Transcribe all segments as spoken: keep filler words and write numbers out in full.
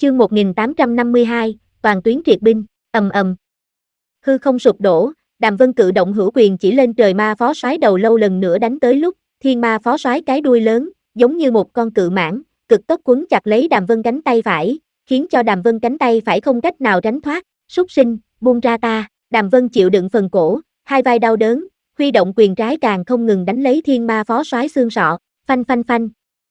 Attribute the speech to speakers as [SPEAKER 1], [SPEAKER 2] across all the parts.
[SPEAKER 1] Chương một nghìn tám trăm năm mươi hai, toàn tuyến triệt binh, ầm ầm. Hư không sụp đổ, Đàm Vân cự động hữu quyền chỉ lên trời ma phó soái đầu lâu lần nữa đánh tới lúc, thiên ma phó soái cái đuôi lớn, giống như một con cự mãng, cực tốc quấn chặt lấy Đàm Vân cánh tay phải, khiến cho Đàm Vân cánh tay phải không cách nào tránh thoát, súc sinh, buông ra ta, Đàm Vân chịu đựng phần cổ, hai vai đau đớn, huy động quyền trái càng không ngừng đánh lấy thiên ma phó soái xương sọ, phanh phanh phanh.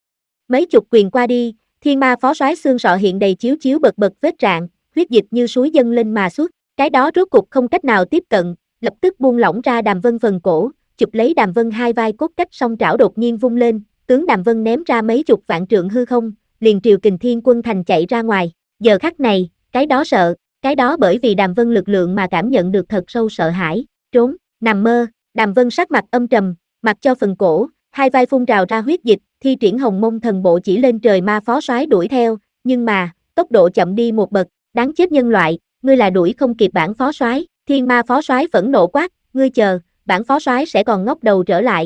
[SPEAKER 1] Mấy chục quyền qua đi, thiên ma phó soái xương sọ hiện đầy chiếu chiếu bật bật vết rạn, huyết dịch như suối dâng lên mà xuất, cái đó rốt cục không cách nào tiếp cận, lập tức buông lỏng ra Đàm Vân phần cổ, chụp lấy Đàm Vân hai vai cốt cách song trảo đột nhiên vung lên, tướng Đàm Vân ném ra mấy chục vạn trượng hư không, liền triều kình thiên quân thành chạy ra ngoài. Giờ khắc này, cái đó sợ, cái đó bởi vì Đàm Vân lực lượng mà cảm nhận được thật sâu sợ hãi, trốn, nằm mơ. Đàm Vân sắc mặt âm trầm, mặc cho phần cổ, hai vai phun trào ra huyết dịch, thi triển Hồng Mông thần bộ chỉ lên trời ma phó soái đuổi theo, nhưng mà, tốc độ chậm đi một bậc, đáng chết nhân loại, ngươi là đuổi không kịp bản phó soái. Thiên ma phó soái phẫn nộ quát, ngươi chờ, bản phó soái sẽ còn ngóc đầu trở lại.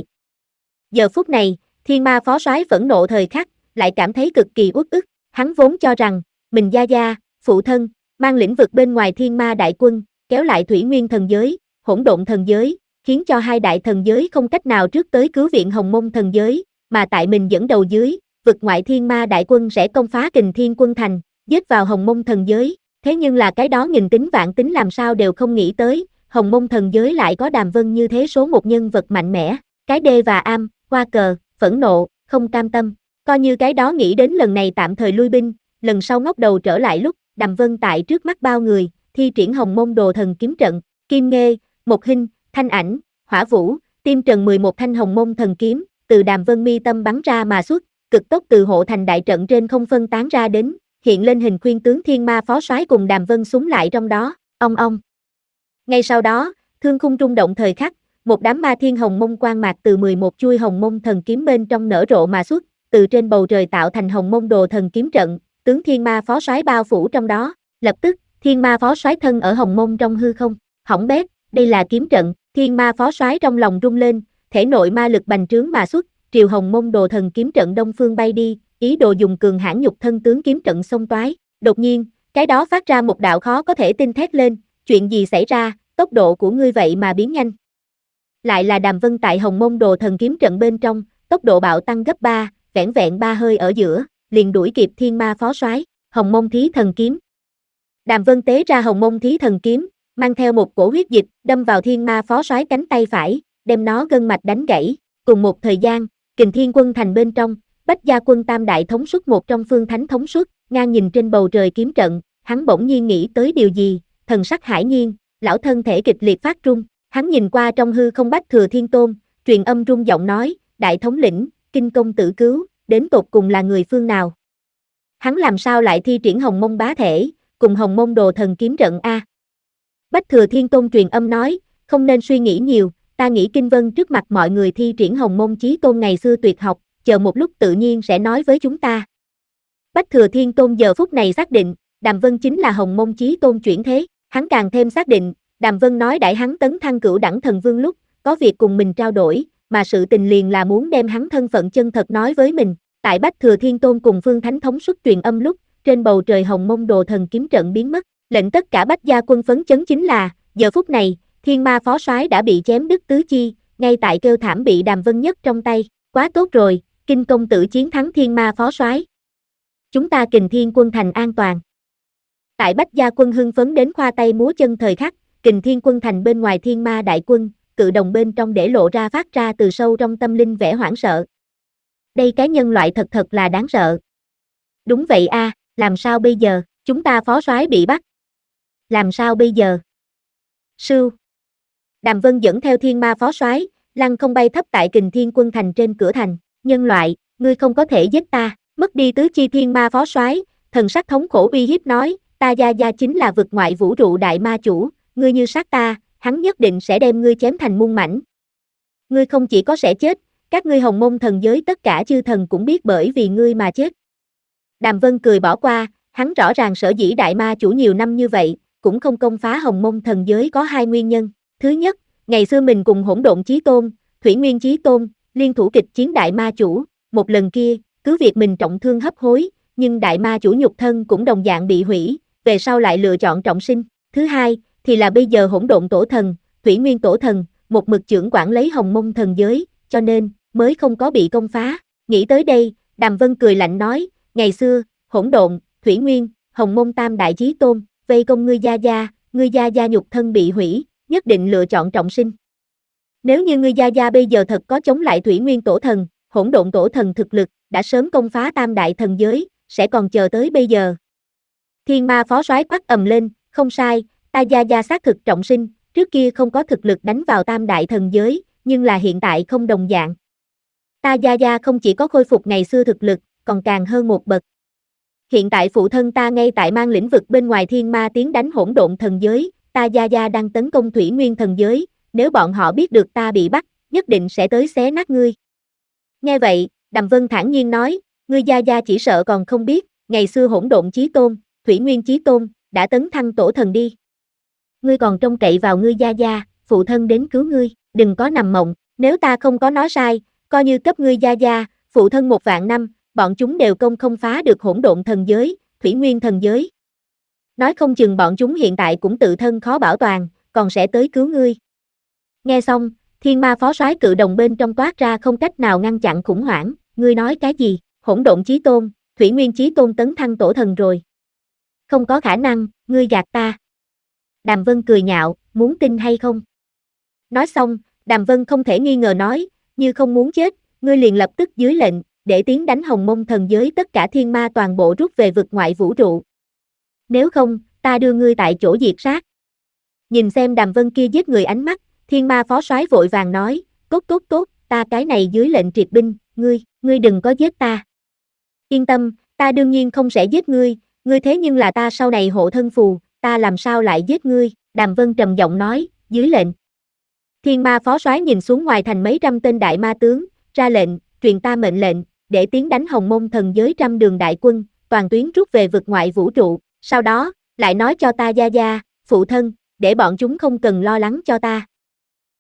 [SPEAKER 1] Giờ phút này, thiên ma phó soái phẫn nộ thời khắc, lại cảm thấy cực kỳ uất ức, hắn vốn cho rằng, mình gia gia, phụ thân, mang lĩnh vực bên ngoài thiên ma đại quân, kéo lại thủy nguyên thần giới, hỗn độn thần giới, khiến cho hai đại thần giới không cách nào trước tới cứu viện Hồng Mông thần giới, mà tại mình dẫn đầu dưới, vực ngoại thiên ma đại quân sẽ công phá Kình Thiên quân thành, giết vào Hồng Mông thần giới, thế nhưng là cái đó nghìn tính vạn tính làm sao đều không nghĩ tới, Hồng Mông thần giới lại có Đàm Vân như thế số một nhân vật mạnh mẽ, cái đê và am, qua cờ, phẫn nộ, không cam tâm, coi như cái đó nghĩ đến lần này tạm thời lui binh, lần sau ngóc đầu trở lại lúc, Đàm Vân tại trước mắt bao người, thi triển Hồng Mông đồ thần kiếm trận, Kim Nghê, Mộc Hinh, Thanh Ảnh, Hỏa Vũ, Tiêm Trần mười một thanh Hồng Mông thần kiếm, từ Đàm Vân mi tâm bắn ra mà xuất, cực tốc từ hộ thành đại trận trên không phân tán ra đến, hiện lên hình khuyên tướng thiên ma phó soái cùng Đàm Vân súng lại trong đó, ong ong. Ngay sau đó, thương khung rung động thời khắc, một đám ma thiên hồng mông quang mạc từ mười một chuôi Hồng Mông thần kiếm bên trong nở rộ mà xuất, từ trên bầu trời tạo thành Hồng Mông đồ thần kiếm trận, tướng thiên ma phó soái bao phủ trong đó, lập tức, thiên ma phó soái thân ở Hồng Mông trong hư không, hỏng bét, đây là kiếm trận, thiên ma phó soái trong lòng rung lên, thể nội ma lực bành trướng mà xuất, triều Hồng Mông đồ thần kiếm trận đông phương bay đi, ý đồ dùng cường hãn nhục thân tướng kiếm trận xông toái. Đột nhiên, cái đó phát ra một đạo khó có thể tin thét lên, chuyện gì xảy ra, tốc độ của ngươi vậy mà biến nhanh. Lại là Đàm Vân tại Hồng Mông đồ thần kiếm trận bên trong, tốc độ bạo tăng gấp ba, vẻn vẹn ba hơi ở giữa, liền đuổi kịp thiên ma phó soái, Hồng Mông thí thần kiếm. Đàm Vân tế ra Hồng Mông thí thần kiếm, mang theo một cổ huyết dịch, đâm vào thiên ma phó soái cánh tay phải, đem nó gân mạch đánh gãy. Cùng một thời gian, Kình Thiên quân thành bên trong, Bách Gia quân tam đại thống suất một trong phương thánh thống suất, ngang nhìn trên bầu trời kiếm trận, hắn bỗng nhiên nghĩ tới điều gì, thần sắc hải nhiên, lão thân thể kịch liệt phát run, hắn nhìn qua trong hư không Bách Thừa Thiên Tôn, truyền âm rung giọng nói, đại thống lĩnh, kinh công tử cứu, đến tột cùng là người phương nào? Hắn làm sao lại thi triển Hồng Mông bá thể, cùng Hồng Mông đồ thần kiếm trận a? Bách Thừa Thiên Tôn truyền âm nói, không nên suy nghĩ nhiều, ta nghĩ Kinh Vân trước mặt mọi người thi triển Hồng Mông chí tôn ngày xưa tuyệt học, chờ một lúc tự nhiên sẽ nói với chúng ta. Bách Thừa Thiên Tôn giờ phút này xác định, Đàm Vân chính là Hồng Mông chí tôn chuyển thế, hắn càng thêm xác định, Đàm Vân nói đãi hắn tấn thăng cửu đẳng thần vương lúc, có việc cùng mình trao đổi, mà sự tình liền là muốn đem hắn thân phận chân thật nói với mình. Tại Bách Thừa Thiên Tôn cùng Phương Thánh thống suất truyền âm lúc, trên bầu trời Hồng Mông đồ thần kiếm trận biến mất, lệnh tất cả Bách Gia quân phấn chấn chính là, giờ phút này, thiên ma phó soái đã bị chém đứt tứ chi, ngay tại kêu thảm bị Đàm Vân nhấc trong tay, quá tốt rồi, Kinh công tử chiến thắng thiên ma phó soái. Chúng ta Kình Thiên quân thành an toàn. Tại Bách Gia quân hưng phấn đến khoa tay múa chân thời khắc, Kình Thiên quân thành bên ngoài thiên ma đại quân, cự đồng bên trong để lộ ra phát ra từ sâu trong tâm linh vẻ hoảng sợ. Đây cái nhân loại thật thật là đáng sợ. Đúng vậy a, làm sao bây giờ, chúng ta phó soái bị bắt. Làm sao bây giờ? Sưu. Đàm Vân dẫn theo thiên ma phó soái, lăng không bay thấp tại Kình Thiên quân thành trên cửa thành, nhân loại, ngươi không có thể giết ta, mất đi tứ chi thiên ma phó soái, thần sắc thống khổ uy hiếp nói, ta gia gia chính là vực ngoại vũ trụ đại ma chủ, ngươi như sát ta, hắn nhất định sẽ đem ngươi chém thành muôn mảnh. Ngươi không chỉ có sẽ chết, các ngươi Hồng Mông thần giới tất cả chư thần cũng biết bởi vì ngươi mà chết. Đàm Vân cười bỏ qua, hắn rõ ràng sở dĩ đại ma chủ nhiều năm như vậy, cũng không công phá Hồng Mông thần giới có hai nguyên nhân. Thứ nhất, ngày xưa mình cùng Hỗn Độn Chí Tôn, Thủy Nguyên Chí Tôn, liên thủ kịch chiến đại ma chủ, một lần kia, cứ việc mình trọng thương hấp hối, nhưng đại ma chủ nhục thân cũng đồng dạng bị hủy, về sau lại lựa chọn trọng sinh. Thứ hai, thì là bây giờ hỗn độn tổ thần, thủy nguyên tổ thần, một mực trưởng quản lấy hồng mông thần giới, cho nên, mới không có bị công phá. Nghĩ tới đây, Đàm Vân cười lạnh nói, ngày xưa, hỗn độn, thủy nguyên, hồng mông tam đại chí tôn, vây công ngươi gia gia, ngươi gia gia nhục thân bị hủy, nhất định lựa chọn trọng sinh. Nếu như ngươi gia gia bây giờ thật có chống lại thủy nguyên tổ thần, hỗn độn tổ thần thực lực, đã sớm công phá tam đại thần giới, sẽ còn chờ tới bây giờ. Thiên ma phó soái quát ầm lên, không sai, ta gia gia xác thực trọng sinh, trước kia không có thực lực đánh vào tam đại thần giới, nhưng là hiện tại không đồng dạng. Ta gia gia không chỉ có khôi phục ngày xưa thực lực, còn càng hơn một bậc. Hiện tại phụ thân ta ngay tại mang lĩnh vực bên ngoài thiên ma tiến đánh hỗn độn thần giới, ta gia gia đang tấn công thủy nguyên thần giới, nếu bọn họ biết được ta bị bắt, nhất định sẽ tới xé nát ngươi. Nghe vậy, Đàm Vân thản nhiên nói, ngươi gia gia chỉ sợ còn không biết, ngày xưa hỗn độn chí tôn, thủy nguyên chí tôn, đã tấn thăng tổ thần đi. Ngươi còn trông cậy vào ngươi gia gia, phụ thân đến cứu ngươi, đừng có nằm mộng, nếu ta không có nói sai, coi như cấp ngươi gia gia, phụ thân một vạn năm, bọn chúng đều công không phá được hỗn độn thần giới, thủy nguyên thần giới. Nói không chừng bọn chúng hiện tại cũng tự thân khó bảo toàn, còn sẽ tới cứu ngươi. Nghe xong, thiên ma phó soái cự đồng bên trong toát ra không cách nào ngăn chặn khủng hoảng, ngươi nói cái gì, hỗn độn chí tôn, thủy nguyên chí tôn tấn thăng tổ thần rồi. Không có khả năng, ngươi gạt ta. Đàm Vân cười nhạo, muốn tin hay không? Nói xong, Đàm Vân không thể nghi ngờ nói, như không muốn chết, ngươi liền lập tức dưới lệnh, để tiến đánh hồng mông thần giới tất cả thiên ma toàn bộ rút về vực ngoại vũ trụ. Nếu không, ta đưa ngươi tại chỗ diệt sát. Nhìn xem Đàm Vân kia giết người ánh mắt, thiên ma phó soái vội vàng nói, tốt tốt tốt, ta cái này dưới lệnh triệt binh, ngươi, ngươi đừng có giết ta. Yên tâm, ta đương nhiên không sẽ giết ngươi, ngươi thế nhưng là ta sau này hộ thân phù, ta làm sao lại giết ngươi, Đàm Vân trầm giọng nói, dưới lệnh. Thiên ma phó soái nhìn xuống ngoài thành mấy trăm tên đại ma tướng, ra lệnh, truyền ta mệnh lệnh, để tiến đánh hồng mông thần giới trăm đường đại quân, toàn tuyến rút về vực ngoại vũ trụ, sau đó, lại nói cho ta gia gia, phụ thân, để bọn chúng không cần lo lắng cho ta.